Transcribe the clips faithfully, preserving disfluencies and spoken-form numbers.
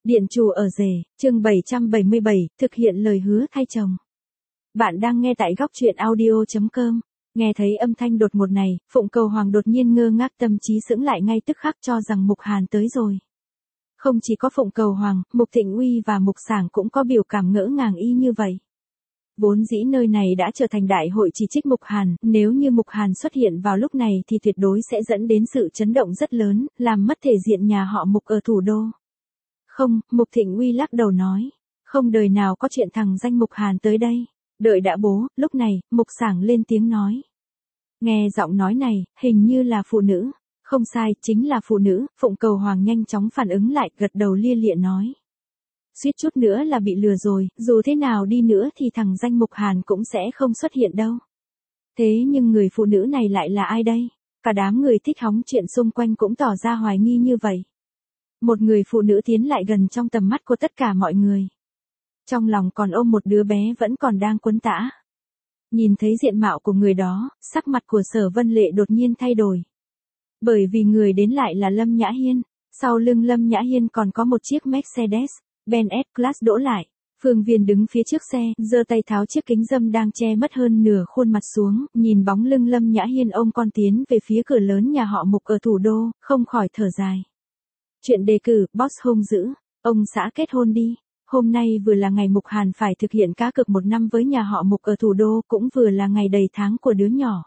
Điện chủ ở rể, chương bảy trăm bảy mươi bảy, thực hiện lời hứa thay chồng. Bạn đang nghe tại góc truyện audio chấm com. Nghe thấy âm thanh đột ngột này, Phụng Cầu Hoàng đột nhiên ngơ ngác, tâm trí sững lại ngay tức khắc, cho rằng Mục Hàn tới rồi. Không chỉ có Phụng Cầu Hoàng, Mục Thịnh Uy và Mục Sảng cũng có biểu cảm ngỡ ngàng y như vậy. Vốn dĩ nơi này đã trở thành đại hội chỉ trích Mục Hàn, nếu như Mục Hàn xuất hiện vào lúc này thì tuyệt đối sẽ dẫn đến sự chấn động rất lớn, làm mất thể diện nhà họ Mục ở thủ đô. Không, Mục Thịnh Uy lắc đầu nói, không đời nào có chuyện thằng danh Mục Hàn tới đây. Đợi đã bố, lúc này, Mục Sảng lên tiếng nói. Nghe giọng nói này, hình như là phụ nữ. Không sai, chính là phụ nữ. Phụng Cầu Hoàng nhanh chóng phản ứng lại, gật đầu lia lịa nói. Suýt chút nữa là bị lừa rồi, dù thế nào đi nữa thì thằng danh Mục Hàn cũng sẽ không xuất hiện đâu. Thế nhưng người phụ nữ này lại là ai đây? Cả đám người thích hóng chuyện xung quanh cũng tỏ ra hoài nghi như vậy. Một người phụ nữ tiến lại gần trong tầm mắt của tất cả mọi người. Trong lòng còn ôm một đứa bé vẫn còn đang quấn tã. Nhìn thấy diện mạo của người đó, sắc mặt của Sở Vân Lệ đột nhiên thay đổi. Bởi vì người đến lại là Lâm Nhã Hiên. Sau lưng Lâm Nhã Hiên còn có một chiếc Mercedes-Benz S-Class đỗ lại. Phương Viên đứng phía trước xe, giơ tay tháo chiếc kính râm đang che mất hơn nửa khuôn mặt xuống, nhìn bóng lưng Lâm Nhã Hiên ôm con tiến về phía cửa lớn nhà họ Mục ở thủ đô, không khỏi thở dài. Chuyện đề cử, boss hung dữ, ông xã kết hôn đi. Hôm nay vừa là ngày Mục Hàn phải thực hiện cá cược một năm với nhà họ Mục ở thủ đô, cũng vừa là ngày đầy tháng của đứa nhỏ.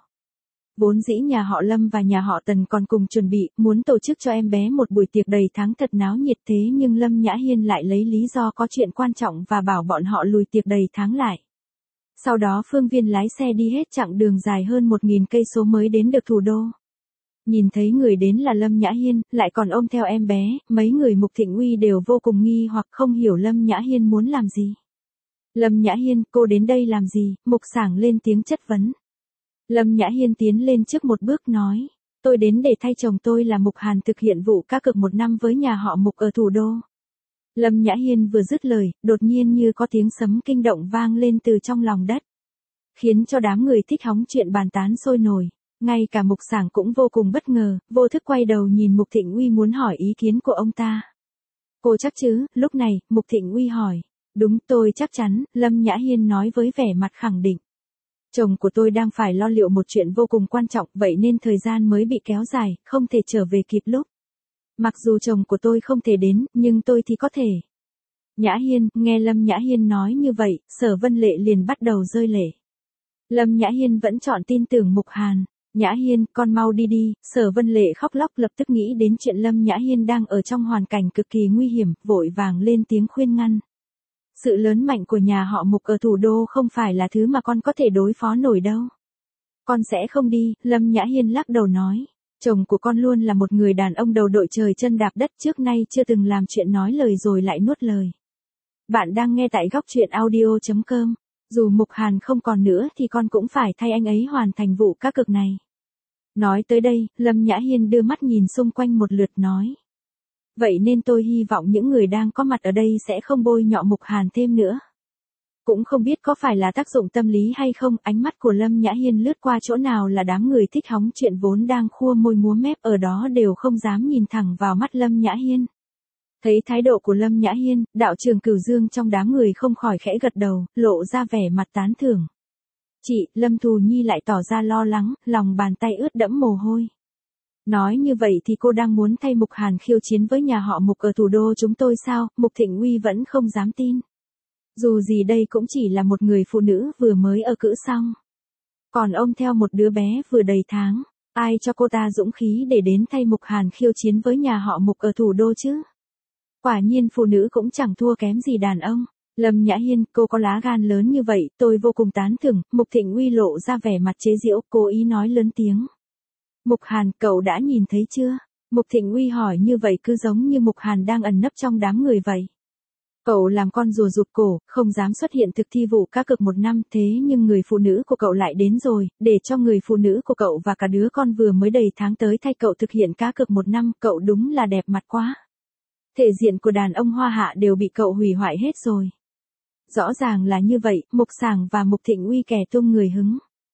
Vốn dĩ nhà họ Lâm và nhà họ Tần còn cùng chuẩn bị, muốn tổ chức cho em bé một buổi tiệc đầy tháng thật náo nhiệt, thế nhưng Lâm Nhã Hiên lại lấy lý do có chuyện quan trọng và bảo bọn họ lùi tiệc đầy tháng lại. Sau đó Phương Viên lái xe đi hết chặng đường dài hơn một nghìn cây số mới đến được thủ đô. Nhìn thấy người đến là Lâm Nhã Hiên, lại còn ôm theo em bé, mấy người Mục Thịnh Uy đều vô cùng nghi hoặc không hiểu Lâm Nhã Hiên muốn làm gì. Lâm Nhã Hiên, cô đến đây làm gì? Mục Sảng lên tiếng chất vấn. Lâm Nhã Hiên tiến lên trước một bước nói, tôi đến để thay chồng tôi là Mục Hàn thực hiện vụ cá cược một năm với nhà họ Mục ở thủ đô. Lâm Nhã Hiên vừa dứt lời, đột nhiên như có tiếng sấm kinh động vang lên từ trong lòng đất. Khiến cho đám người thích hóng chuyện bàn tán sôi nổi. Ngay cả Mục Sảng cũng vô cùng bất ngờ, vô thức quay đầu nhìn Mục Thịnh Uy muốn hỏi ý kiến của ông ta. Cô chắc chứ? Lúc này, Mục Thịnh Uy hỏi. Đúng, tôi chắc chắn, Lâm Nhã Hiên nói với vẻ mặt khẳng định. Chồng của tôi đang phải lo liệu một chuyện vô cùng quan trọng, vậy nên thời gian mới bị kéo dài, không thể trở về kịp lúc. Mặc dù chồng của tôi không thể đến, nhưng tôi thì có thể. Nhã Hiên, nghe Lâm Nhã Hiên nói như vậy, Sở Vân Lệ liền bắt đầu rơi lệ. Lâm Nhã Hiên vẫn chọn tin tưởng Mục Hàn. Nhã Hiên, con mau đi đi. Sở Vân Lệ khóc lóc lập tức nghĩ đến chuyện Lâm Nhã Hiên đang ở trong hoàn cảnh cực kỳ nguy hiểm, vội vàng lên tiếng khuyên ngăn. Sự lớn mạnh của nhà họ Mục ở thủ đô không phải là thứ mà con có thể đối phó nổi đâu. Con sẽ không đi, Lâm Nhã Hiên lắc đầu nói. Chồng của con luôn là một người đàn ông đầu đội trời chân đạp đất, trước nay chưa từng làm chuyện nói lời rồi lại nuốt lời. Bạn đang nghe tại góc truyện audio chấm com. Dù Mục Hàn không còn nữa thì con cũng phải thay anh ấy hoàn thành vụ cá cược này. Nói tới đây, Lâm Nhã Hiên đưa mắt nhìn xung quanh một lượt nói. Vậy nên tôi hy vọng những người đang có mặt ở đây sẽ không bôi nhọ Mục Hàn thêm nữa. Cũng không biết có phải là tác dụng tâm lý hay không, ánh mắt của Lâm Nhã Hiên lướt qua chỗ nào là đám người thích hóng chuyện vốn đang khua môi múa mép ở đó đều không dám nhìn thẳng vào mắt Lâm Nhã Hiên. Thấy thái độ của Lâm Nhã Hiên, đạo trường Cửu Dương trong đám người không khỏi khẽ gật đầu, lộ ra vẻ mặt tán thưởng. Chị, Lâm Thù Nhi lại tỏ ra lo lắng, lòng bàn tay ướt đẫm mồ hôi. Nói như vậy thì cô đang muốn thay Mục Hàn khiêu chiến với nhà họ Mục ở thủ đô chúng tôi sao? Mục Thịnh Uy vẫn không dám tin. Dù gì đây cũng chỉ là một người phụ nữ vừa mới ở cữ xong. Còn ôm theo một đứa bé vừa đầy tháng, ai cho cô ta dũng khí để đến thay Mục Hàn khiêu chiến với nhà họ Mục ở thủ đô chứ? Quả nhiên phụ nữ cũng chẳng thua kém gì đàn ông. Lâm Nhã Hiên, cô có lá gan lớn như vậy, tôi vô cùng tán thưởng. Mục Thịnh Uy lộ ra vẻ mặt chế giễu, cố ý nói lớn tiếng. Mục Hàn, cậu đã nhìn thấy chưa? Mục Thịnh Uy hỏi như vậy cứ giống như Mục Hàn đang ẩn nấp trong đám người vậy. Cậu làm con rùa rụt cổ, không dám xuất hiện thực thi vụ cá cược một năm, thế nhưng người phụ nữ của cậu lại đến rồi, để cho người phụ nữ của cậu và cả đứa con vừa mới đầy tháng tới thay cậu thực hiện cá cược một năm, cậu đúng là đẹp mặt quá. Thể diện của đàn ông Hoa Hạ đều bị cậu hủy hoại hết rồi. Rõ ràng là như vậy, Mục Sảng và Mục Thịnh Uy kẻ tung người hứng.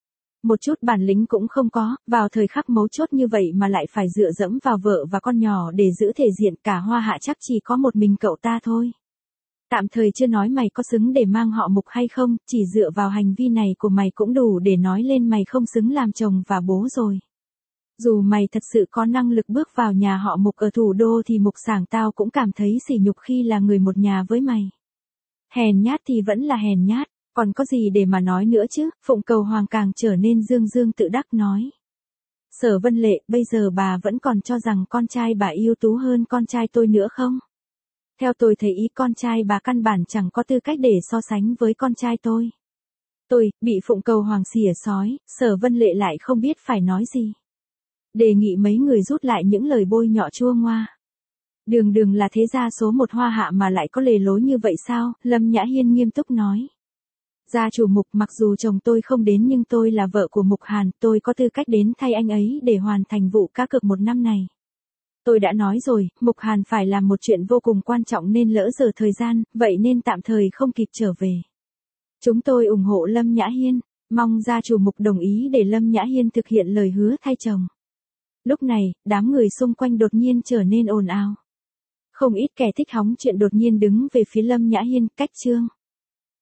một chút bản lĩnh cũng không có, vào thời khắc mấu chốt như vậy mà lại phải dựa dẫm vào vợ và con nhỏ để giữ thể diện, cả Hoa Hạ chắc chỉ có một mình cậu ta thôi. Tạm thời chưa nói mày có xứng để mang họ Mục hay không, chỉ dựa vào hành vi này của mày cũng đủ để nói lên mày không xứng làm chồng và bố rồi. Dù mày thật sự có năng lực bước vào nhà họ Mục ở thủ đô thì Mục Sảng tao cũng cảm thấy sỉ nhục khi là người một nhà với mày. Hèn nhát thì vẫn là hèn nhát, còn có gì để mà nói nữa chứ, Phụng Cầu Hoàng càng trở nên dương dương tự đắc nói. Sở Vân Lệ, bây giờ bà vẫn còn cho rằng con trai bà ưu tú hơn con trai tôi nữa không? Theo tôi thấy ý con trai bà căn bản chẳng có tư cách để so sánh với con trai tôi. Tôi, bị Phụng Cầu Hoàng xỉa xói, Sở Vân Lệ lại không biết phải nói gì. Đề nghị mấy người rút lại những lời bôi nhọ chua ngoa. Đường Đường là thế gia số một Hoa Hạ mà lại có lề lối như vậy sao? Lâm Nhã Hiên nghiêm túc nói. Gia chủ Mục, mặc dù chồng tôi không đến nhưng tôi là vợ của Mục Hàn, tôi có tư cách đến thay anh ấy để hoàn thành vụ cá cược một năm này. Tôi đã nói rồi, Mục Hàn phải làm một chuyện vô cùng quan trọng nên lỡ giờ thời gian, vậy nên tạm thời không kịp trở về. Chúng tôi ủng hộ Lâm Nhã Hiên, mong gia chủ Mục đồng ý để Lâm Nhã Hiên thực hiện lời hứa thay chồng. Lúc này, đám người xung quanh đột nhiên trở nên ồn ào. Không ít kẻ thích hóng chuyện đột nhiên đứng về phía Lâm Nhã Hiên, cách chương.